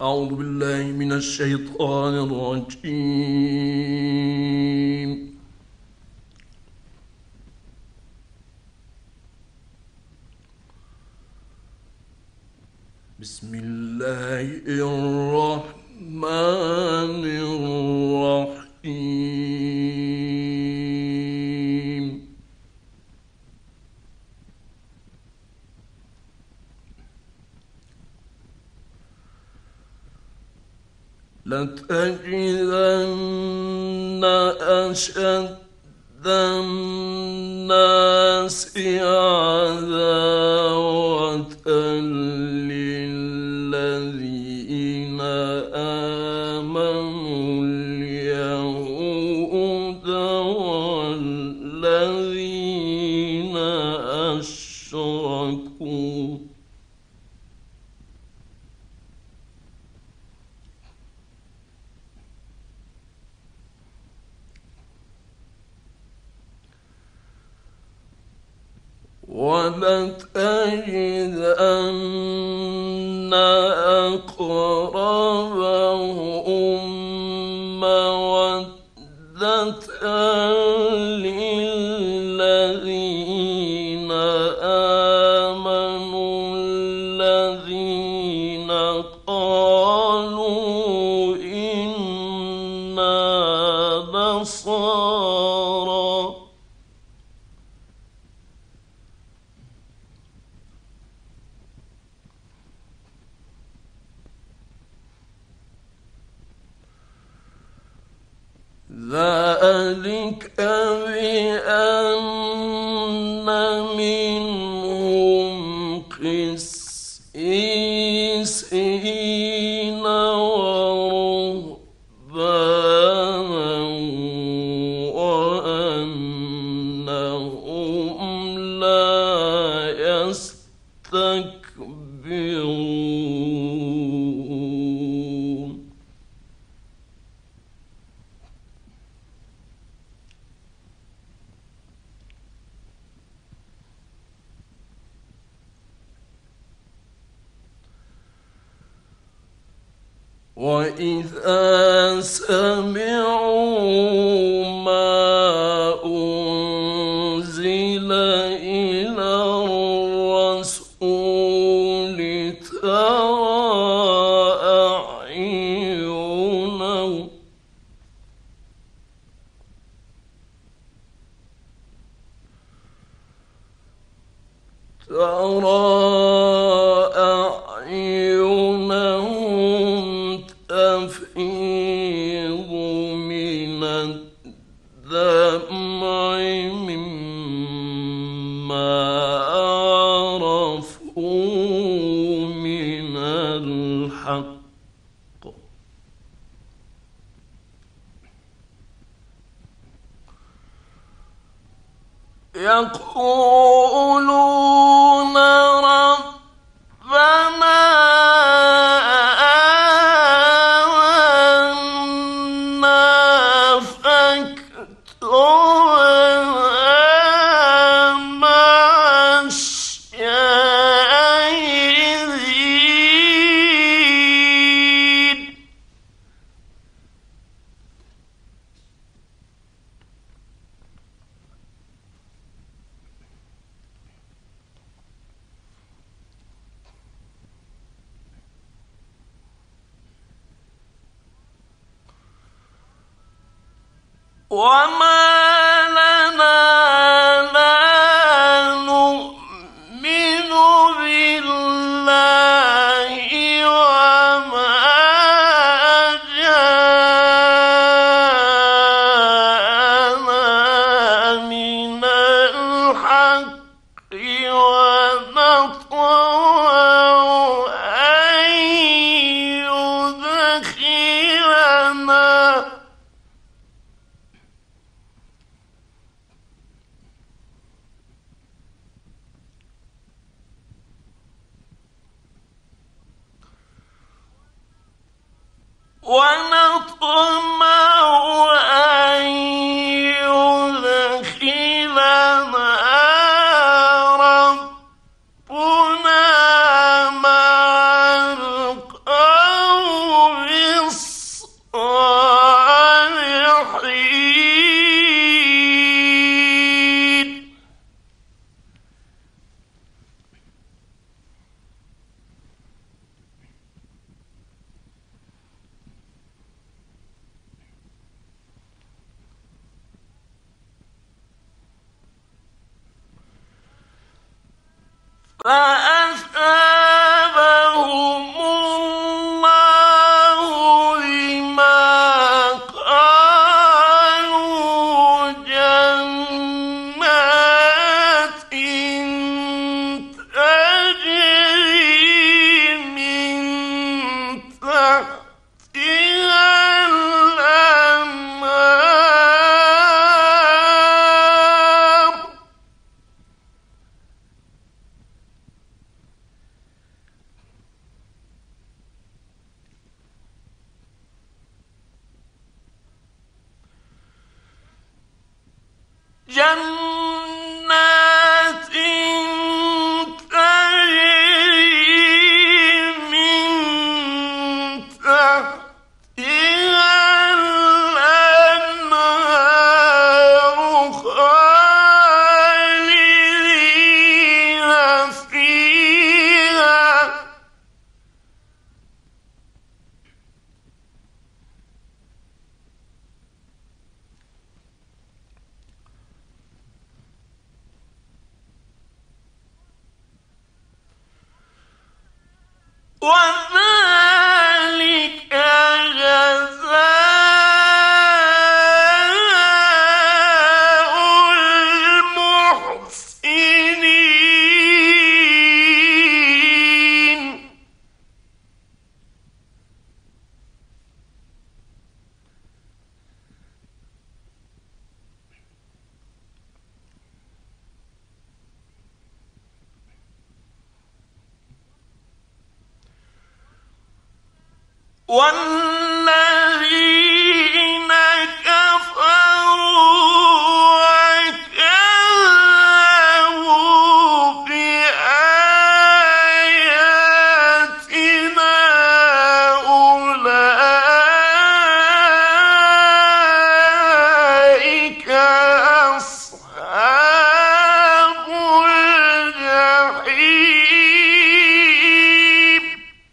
أعوذ بالله من الشيطان الرجيم. بسم الله الرحمن الرحيم. لتجدن أشد الناس عداوة للذين آمنوا اليهود والذين أشركوا ولتجدن أقربهم مودة للذين آمنوا الذين قالوا إنا نصارى ذلك بأن منهم قسيسين ورهبانا وأنهم لا يستكبرون. وإذا سمعوا ما أنزل إلى الرسول ترى أعينهم تفيض من الدمع مما عرفوا من الحق يقولون ربنا آمنا فاكتبنا مع الشاهدين. وما لنا لا نؤمن بالله وما جاءنا من الحق ونطمع أن يدخلنا ربنا مع القوم فأثابهم الله بما قالوا جنات تجري من تحتها الأنهار جنات تجري من تحتها الأنهار خالدين فيها وذلك جزاء المحسنين والذين كفروا وكذبوا بآياتنا أولئك أصحاب الجحيم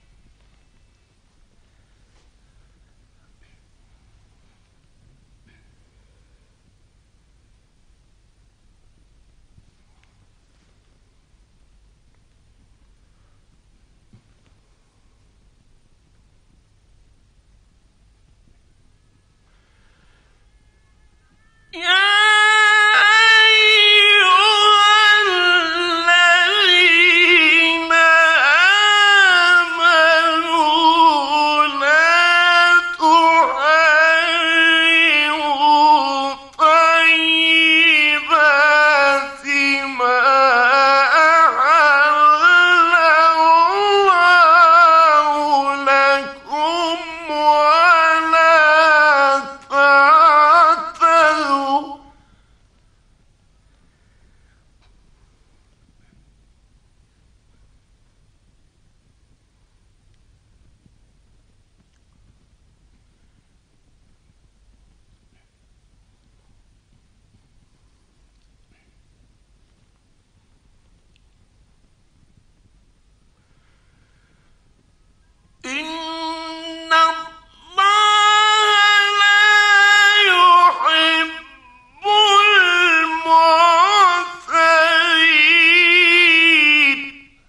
يا أيها الذين آمنوا لا تحرموا طيبات ما أحل الله لكم ولا تعتدوا إن الله لا يحب المعتدين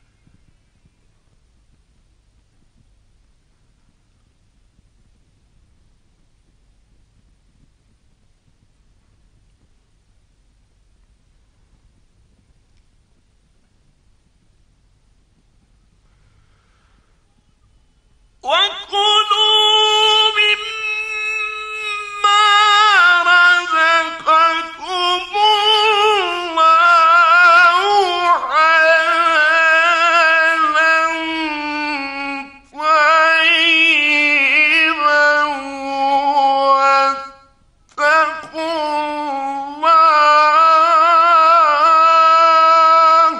وكلوا مما رزقكم الله حلالا طيبا واتقوا الله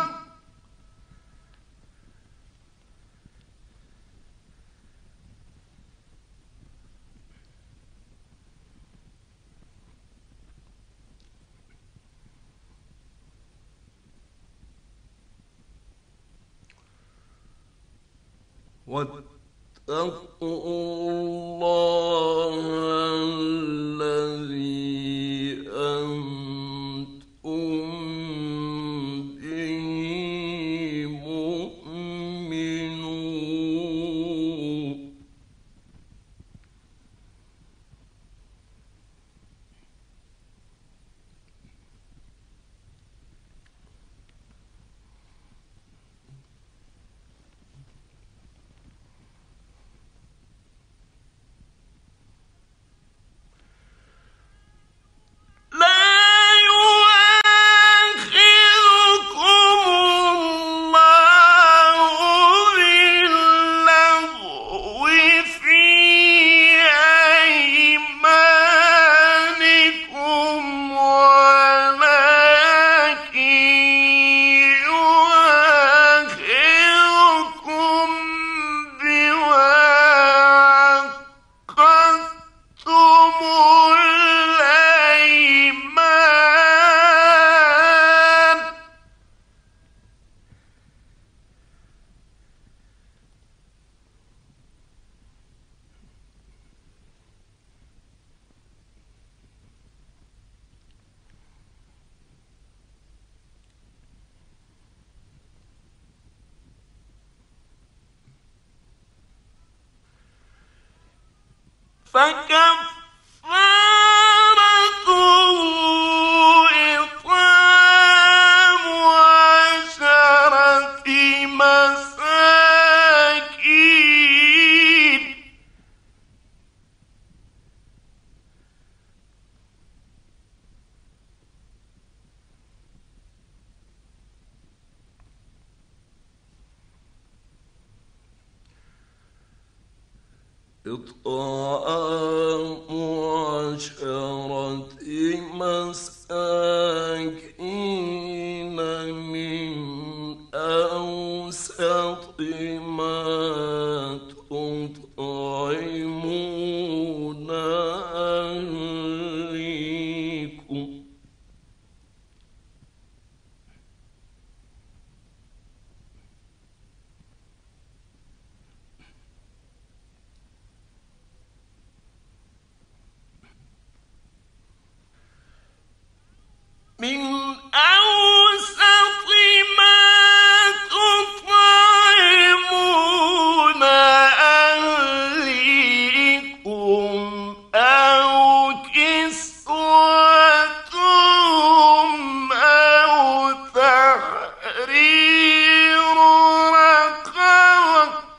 واتقوا الله الذي أنتم به إطعام 10 مساكين من أوسط ما تطعمون أهليكم من أوسط ما تطعمون أهليكم أو كسوتهم أو تحرير رقبة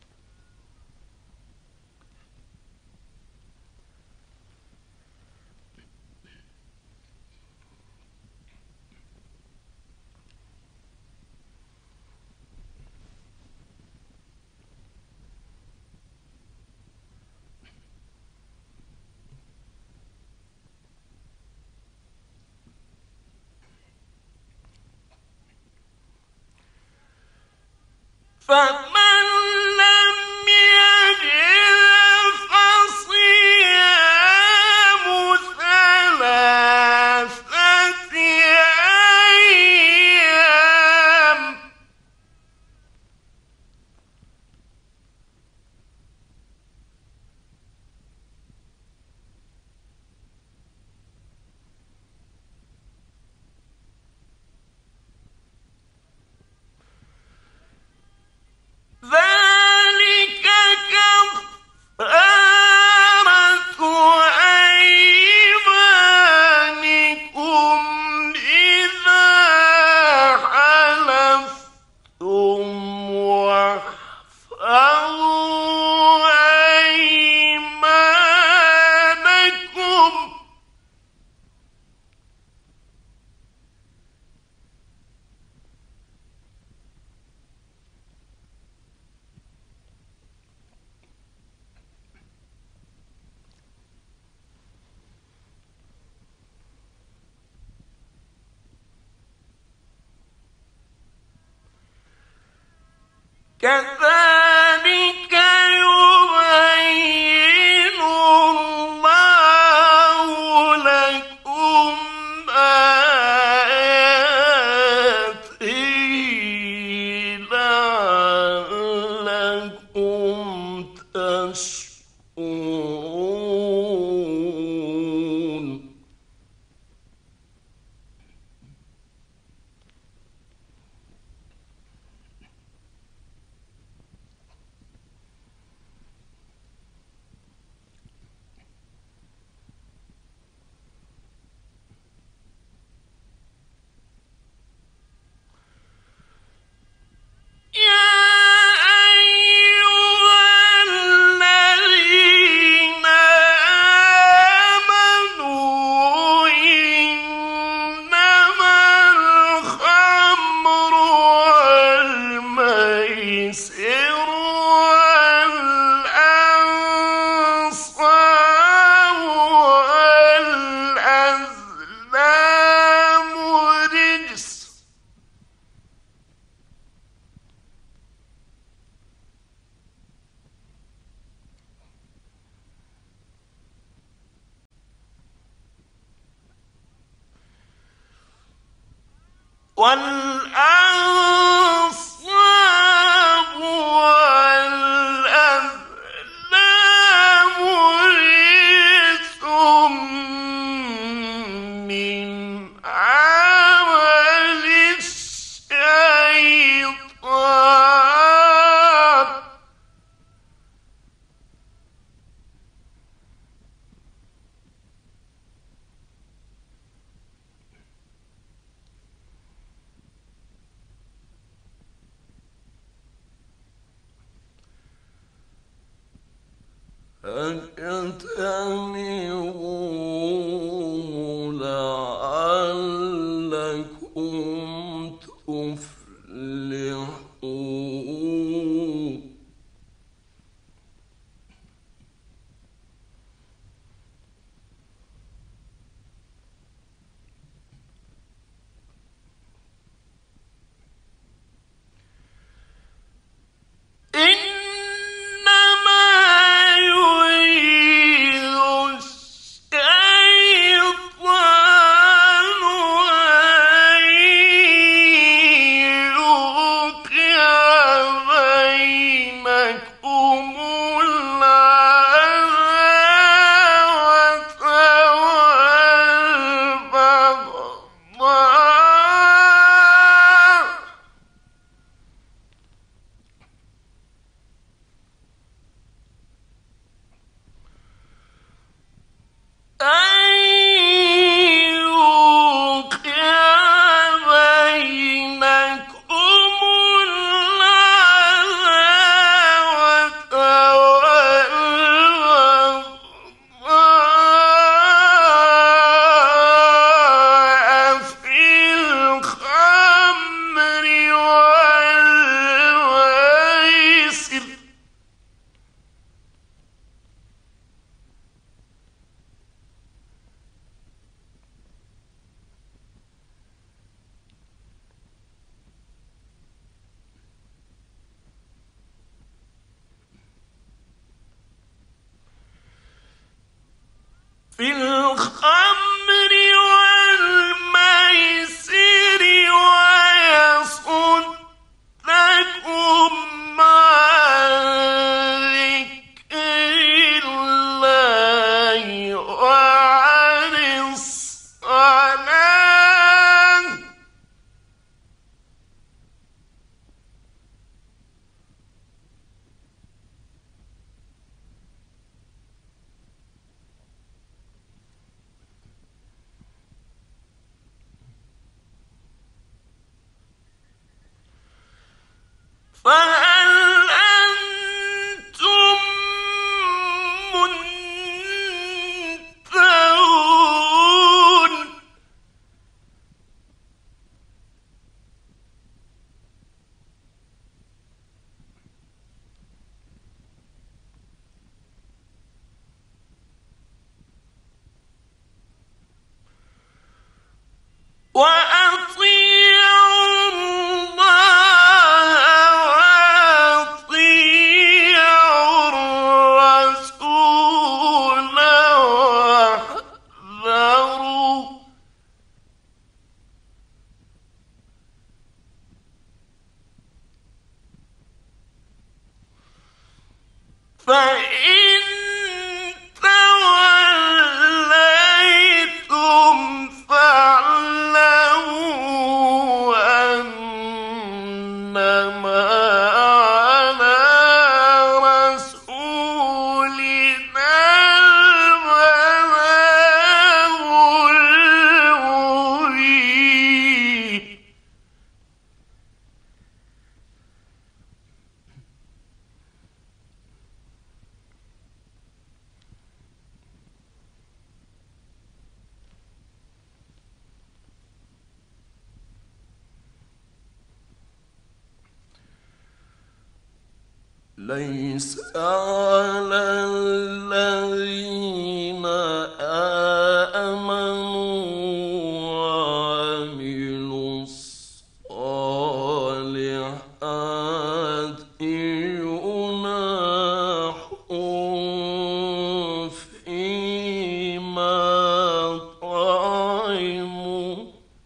فمن لم يجد فصيام 3 أيام ذلك كفارة أيمانكم إذا حلفتم واحفظوا أيمانكم كذلك يبين الله لكم آياته لعلكم تشكرون يا أيها الذين آمنوا إنما الخمر والميسر والأنصاب والأزلام رجس والأنصاب والأزلام رجس من عمل الشيطان فاجتنبوه لعلكم تفلحون. إنما يريد الشيطان أن يوقع بينكم العداوة والبغضاء أن يوقع بينكم العداوة والبغضاء في الخمر والميسر ويصدكم عن ذكر الله وعن الصلاة فهل أنتم منتهون وأطيعوا الله وأطيعوا الرسول واحذروا فإن توليتم فاعلموا أنما على رسولنا البلاغ المبين. ليس على الذين آمنوا وعملوا الصالحات جناح فيما طعموا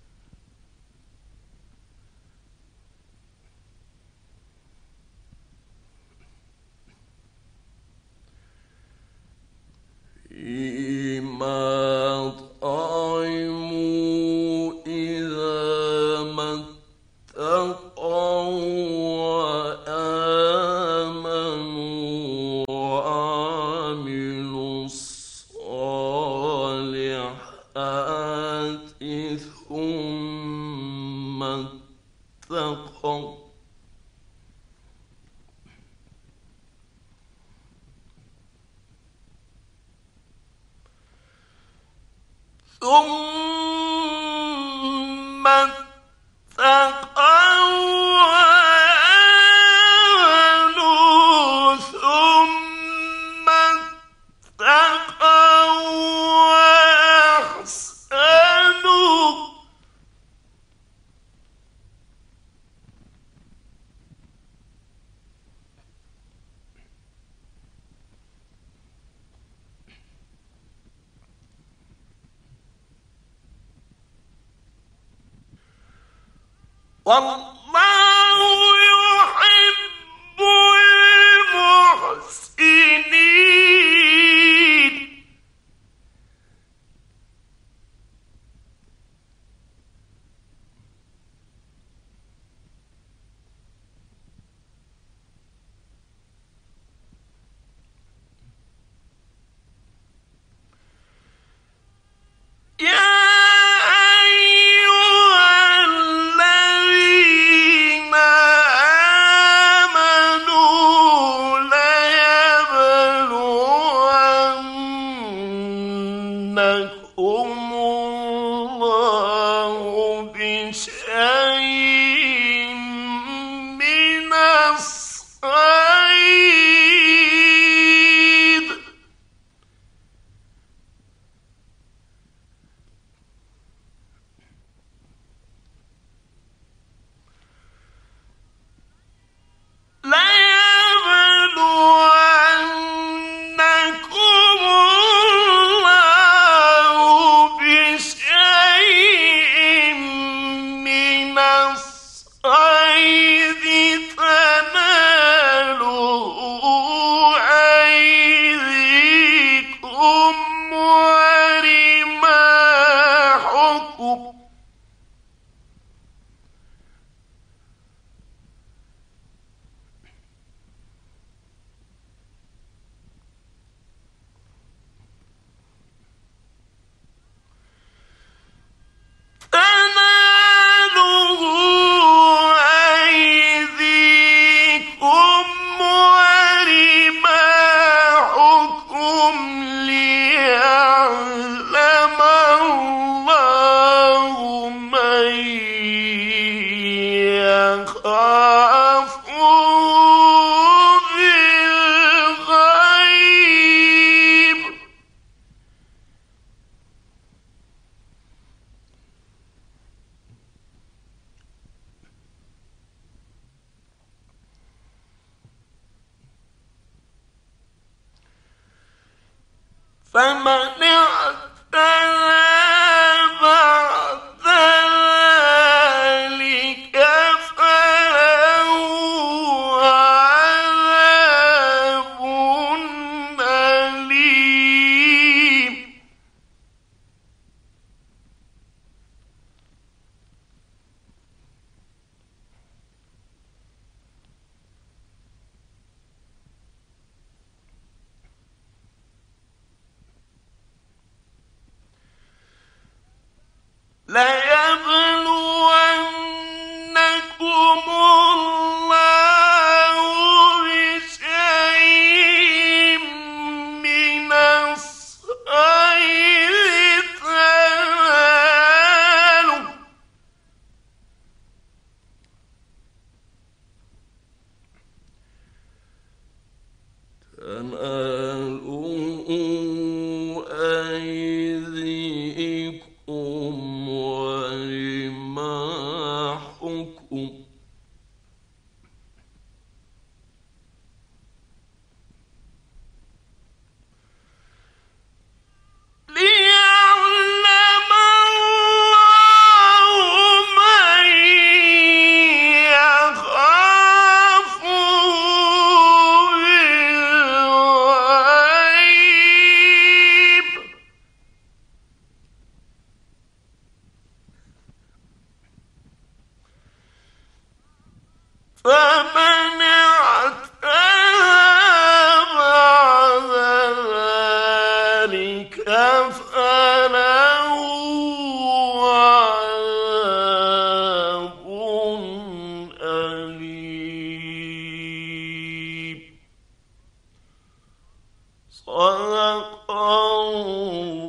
إذا ما اتقوا وآمنوا وعملوا الصالحات ثم اتقوا آمنوا ثم اتقوا وأحسنوا والله يحب المحسنين يا أيها الذين آمنوا ليبلونكم الله بشيء من الصيد ليبلونكم الله بشيء من الصيد تناله أيديكم ورماحكم تناله أيديكم ورماحكم ليعلم الله من يخافه بالغيب فمن اعتدى بعد ذلك فله عذاب أليم ليبلونكم الله بشيء من الصيد تناله أيديكم ورماحكم ليعلم الله من يخافه بالغيب فمن اعتدى بعد ذلك فله عذاب أليم صدق الله